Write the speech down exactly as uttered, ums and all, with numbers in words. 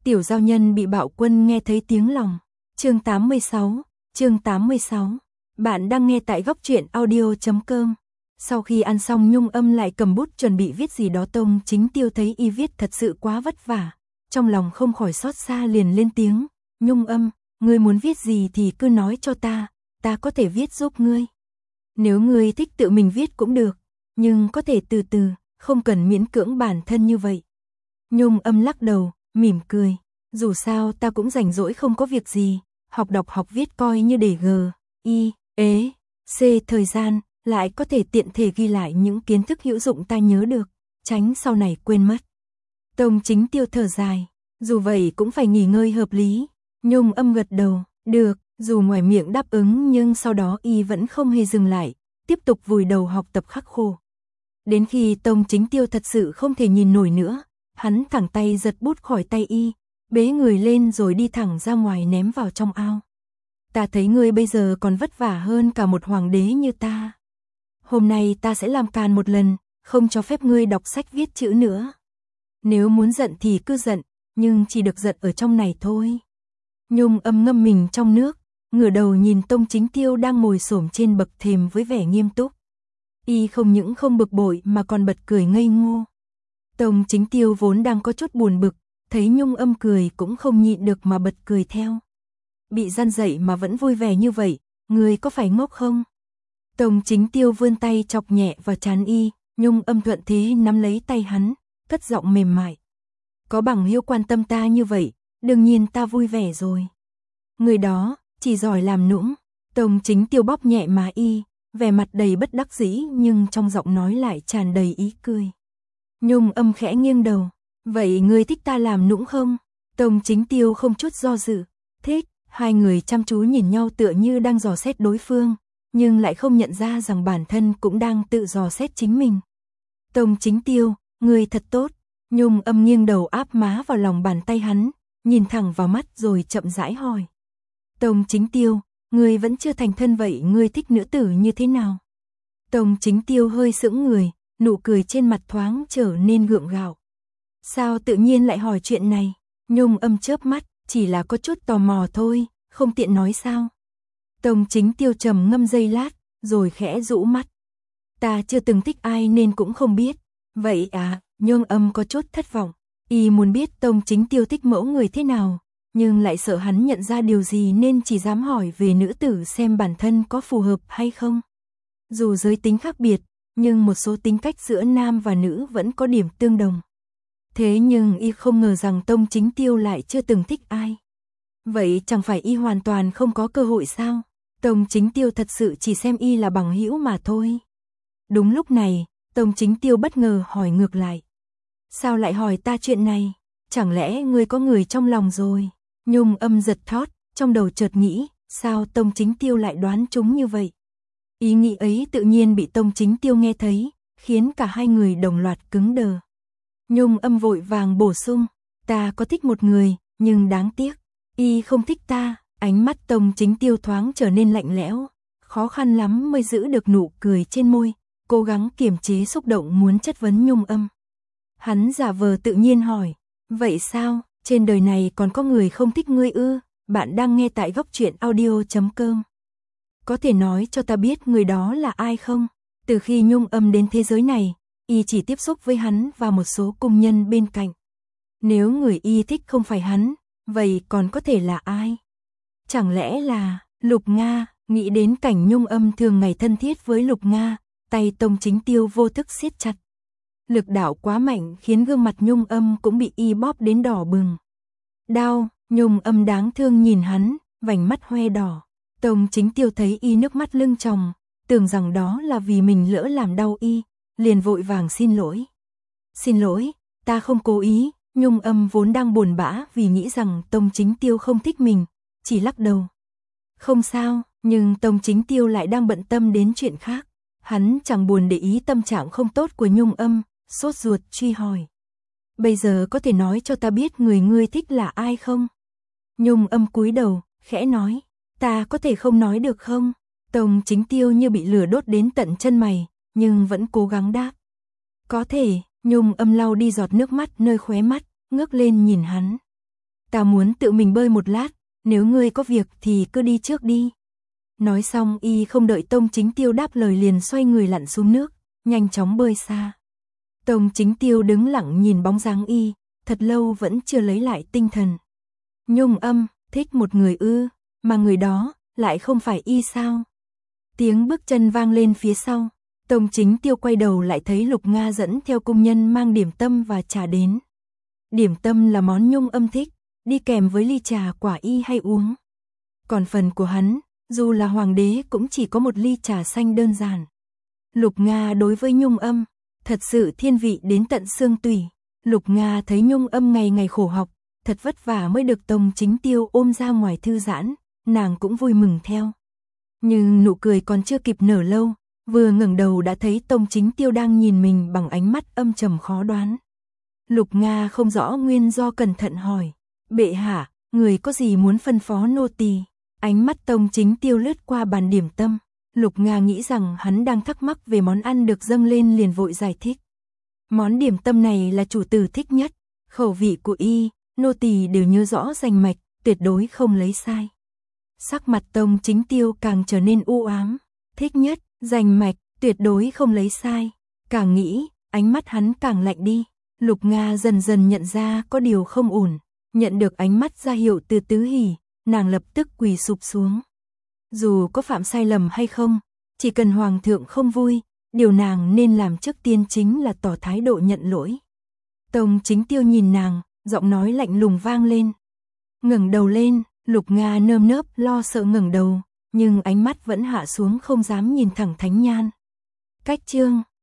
Tiểu giao nhân bị bạo quân nghe thấy tiếng lòng. Chương tám mươi sáu, chương tám mươi sáu. Bạn đang nghe tại góc truyện audio chấm com. Sau khi ăn xong Nhung Âm lại cầm bút chuẩn bị viết gì đó. Tông Chính Tiêu thấy y viết thật sự quá vất vả, trong lòng không khỏi xót xa liền lên tiếng, Nhung Âm, ngươi muốn viết gì thì cứ nói cho ta, ta có thể viết giúp ngươi. Nếu ngươi thích tự mình viết cũng được, nhưng có thể từ từ, không cần miễn cưỡng bản thân như vậy. Nhung Âm lắc đầu, mỉm cười, dù sao ta cũng rảnh rỗi không có việc gì, học đọc học viết coi như để g, i, ế, c thời gian, lại có thể tiện thể ghi lại những kiến thức hữu dụng ta nhớ được, tránh sau này quên mất. Tông Chính Tiêu thở dài, dù vậy cũng phải nghỉ ngơi hợp lý. Nhung Âm gật đầu, được, dù ngoài miệng đáp ứng nhưng sau đó y vẫn không hề dừng lại, tiếp tục vùi đầu học tập khắc khổ. Đến khi Tông Chính Tiêu thật sự không thể nhìn nổi nữa, hắn thẳng tay giật bút khỏi tay y, bế người lên rồi đi thẳng ra ngoài ném vào trong ao. Ta thấy ngươi bây giờ còn vất vả hơn cả một hoàng đế như ta. Hôm nay ta sẽ làm càn một lần, không cho phép ngươi đọc sách viết chữ nữa. Nếu muốn giận thì cứ giận, nhưng chỉ được giận ở trong này thôi. Nhung Âm ngâm mình trong nước, ngửa đầu nhìn Tông Chính Tiêu đang ngồi xổm trên bậc thềm với vẻ nghiêm túc. Y không những không bực bội mà còn bật cười ngây ngô. Tông Chính Tiêu vốn đang có chút buồn bực, thấy Nhung Âm cười cũng không nhịn được mà bật cười theo. Bị gian dậy mà vẫn vui vẻ như vậy, người có phải ngốc không? Tông Chính Tiêu vươn tay chọc nhẹ vào trán y, Nhung Âm thuận thế nắm lấy tay hắn, cất giọng mềm mại. Có bằng hữu quan tâm ta như vậy, đương nhiên ta vui vẻ rồi. Người đó, chỉ giỏi làm nũng. Tông Chính Tiêu bóp nhẹ má y, vẻ mặt đầy bất đắc dĩ nhưng trong giọng nói lại tràn đầy ý cười. Nhung Âm khẽ nghiêng đầu, vậy ngươi thích ta làm nũng không? Tông Chính Tiêu không chút do dự, thích. Hai người chăm chú nhìn nhau tựa như đang dò xét đối phương, nhưng lại không nhận ra rằng bản thân cũng đang tự dò xét chính mình. Tông Chính Tiêu, ngươi thật tốt. Nhung Âm nghiêng đầu áp má vào lòng bàn tay hắn, nhìn thẳng vào mắt rồi chậm rãi hỏi. Tông Chính Tiêu, ngươi vẫn chưa thành thân vậy, ngươi thích nữ tử như thế nào? Tông Chính Tiêu hơi sững người, nụ cười trên mặt thoáng trở nên gượng gạo. Sao tự nhiên lại hỏi chuyện này? Nhung Âm chớp mắt, chỉ là có chút tò mò thôi, không tiện nói sao. Tông Chính Tiêu trầm ngâm giây lát, rồi khẽ rũ mắt. Ta chưa từng thích ai nên cũng không biết. Vậy à, Nhung Âm có chút thất vọng. Y muốn biết Tông Chính Tiêu thích mẫu người thế nào, nhưng lại sợ hắn nhận ra điều gì nên chỉ dám hỏi về nữ tử xem bản thân có phù hợp hay không. Dù giới tính khác biệt, nhưng một số tính cách giữa nam và nữ vẫn có điểm tương đồng. Thế nhưng y không ngờ rằng Tông Chính Tiêu lại chưa từng thích ai. Vậy chẳng phải y hoàn toàn không có cơ hội sao? Tông Chính Tiêu thật sự chỉ xem y là bằng hữu mà thôi. Đúng lúc này, Tông Chính Tiêu bất ngờ hỏi ngược lại. Sao lại hỏi ta chuyện này? Chẳng lẽ ngươi có người trong lòng rồi? Nhung Âm giật thót, trong đầu chợt nghĩ, sao Tông Chính Tiêu lại đoán trúng như vậy? Ý nghĩ ấy tự nhiên bị Tông Chính Tiêu nghe thấy, khiến cả hai người đồng loạt cứng đờ. Nhung Âm vội vàng bổ sung, ta có thích một người, nhưng đáng tiếc, y không thích ta. Ánh mắt Tông Chính Tiêu thoáng trở nên lạnh lẽo, khó khăn lắm mới giữ được nụ cười trên môi, cố gắng kiềm chế xúc động muốn chất vấn Nhung Âm. Hắn giả vờ tự nhiên hỏi, vậy sao, trên đời này còn có người không thích ngươi ư? Bạn đang nghe tại góc truyện audio chấm com. Có thể nói cho ta biết người đó là ai không? Từ khi Nhung Âm đến thế giới này, y chỉ tiếp xúc với hắn và một số cung nhân bên cạnh. Nếu người y thích không phải hắn, vậy còn có thể là ai? Chẳng lẽ là Lục Nga? Nghĩ đến cảnh Nhung Âm thường ngày thân thiết với Lục Nga, tay Tông Chính Tiêu vô thức siết chặt. Lực đạo quá mạnh khiến gương mặt Nhung Âm cũng bị y bóp đến đỏ bừng. Đau, Nhung Âm đáng thương nhìn hắn, vành mắt hoe đỏ. Tông Chính Tiêu thấy y nước mắt lưng tròng, tưởng rằng đó là vì mình lỡ làm đau y, liền vội vàng xin lỗi. Xin lỗi, ta không cố ý. Nhung Âm vốn đang buồn bã vì nghĩ rằng Tông Chính Tiêu không thích mình, chỉ lắc đầu. Không sao, nhưng Tông Chính Tiêu lại đang bận tâm đến chuyện khác. Hắn chẳng buồn để ý tâm trạng không tốt của Nhung Âm, sốt ruột truy hỏi. Bây giờ có thể nói cho ta biết người ngươi thích là ai không? Nhung Âm cúi đầu, khẽ nói. Ta có thể không nói được không? Tông Chính Tiêu như bị lửa đốt đến tận chân mày, nhưng vẫn cố gắng đáp. Có thể. Nhung Âm lau đi giọt nước mắt nơi khóe mắt, ngước lên nhìn hắn. Ta muốn tự mình bơi một lát, nếu ngươi có việc thì cứ đi trước đi. Nói xong y không đợi Tông Chính Tiêu đáp lời liền xoay người lặn xuống nước, nhanh chóng bơi xa. Tông Chính Tiêu đứng lặng nhìn bóng dáng y, thật lâu vẫn chưa lấy lại tinh thần. Nhung Âm, thích một người ư, mà người đó lại không phải y sao? Tiếng bước chân vang lên phía sau, Tông Chính Tiêu quay đầu lại thấy Lục Nga dẫn theo cung nhân mang điểm tâm và trà đến. Điểm tâm là món Nhung Âm thích, đi kèm với ly trà quả y hay uống. Còn phần của hắn, dù là hoàng đế cũng chỉ có một ly trà xanh đơn giản. Lục Nga đối với Nhung Âm, thật sự thiên vị đến tận xương tủy. Lục Nga thấy Nhung Âm ngày ngày khổ học, thật vất vả mới được Tông Chính Tiêu ôm ra ngoài thư giãn, nàng cũng vui mừng theo. Nhưng nụ cười còn chưa kịp nở lâu, vừa ngẩng đầu đã thấy Tông Chính Tiêu đang nhìn mình bằng ánh mắt âm trầm khó đoán. Lục Nga không rõ nguyên do cẩn thận hỏi, bệ hạ, người có gì muốn phân phó nô tỳ? Ánh mắt Tông Chính Tiêu lướt qua bàn điểm tâm, Lục Nga nghĩ rằng hắn đang thắc mắc về món ăn được dâng lên liền vội giải thích. Món điểm tâm này là chủ tử thích nhất, khẩu vị của y, nô tỳ đều nhớ rõ rành mạch, tuyệt đối không lấy sai. Sắc mặt Tông Chính Tiêu càng trở nên u ám, thích nhất, rành mạch, tuyệt đối không lấy sai. Càng nghĩ, ánh mắt hắn càng lạnh đi. Lục Nga dần dần nhận ra có điều không ổn, nhận được ánh mắt ra hiệu từ Tứ Hỷ, nàng lập tức quỳ sụp xuống. Dù có phạm sai lầm hay không, chỉ cần hoàng thượng không vui, điều nàng nên làm trước tiên chính là tỏ thái độ nhận lỗi. Tông Chính Tiêu nhìn nàng, giọng nói lạnh lùng vang lên. Ngẩng đầu lên, Lục Nga nơm nớp lo sợ ngẩng đầu, nhưng ánh mắt vẫn hạ xuống không dám nhìn thẳng Thánh Nhan. Cách chương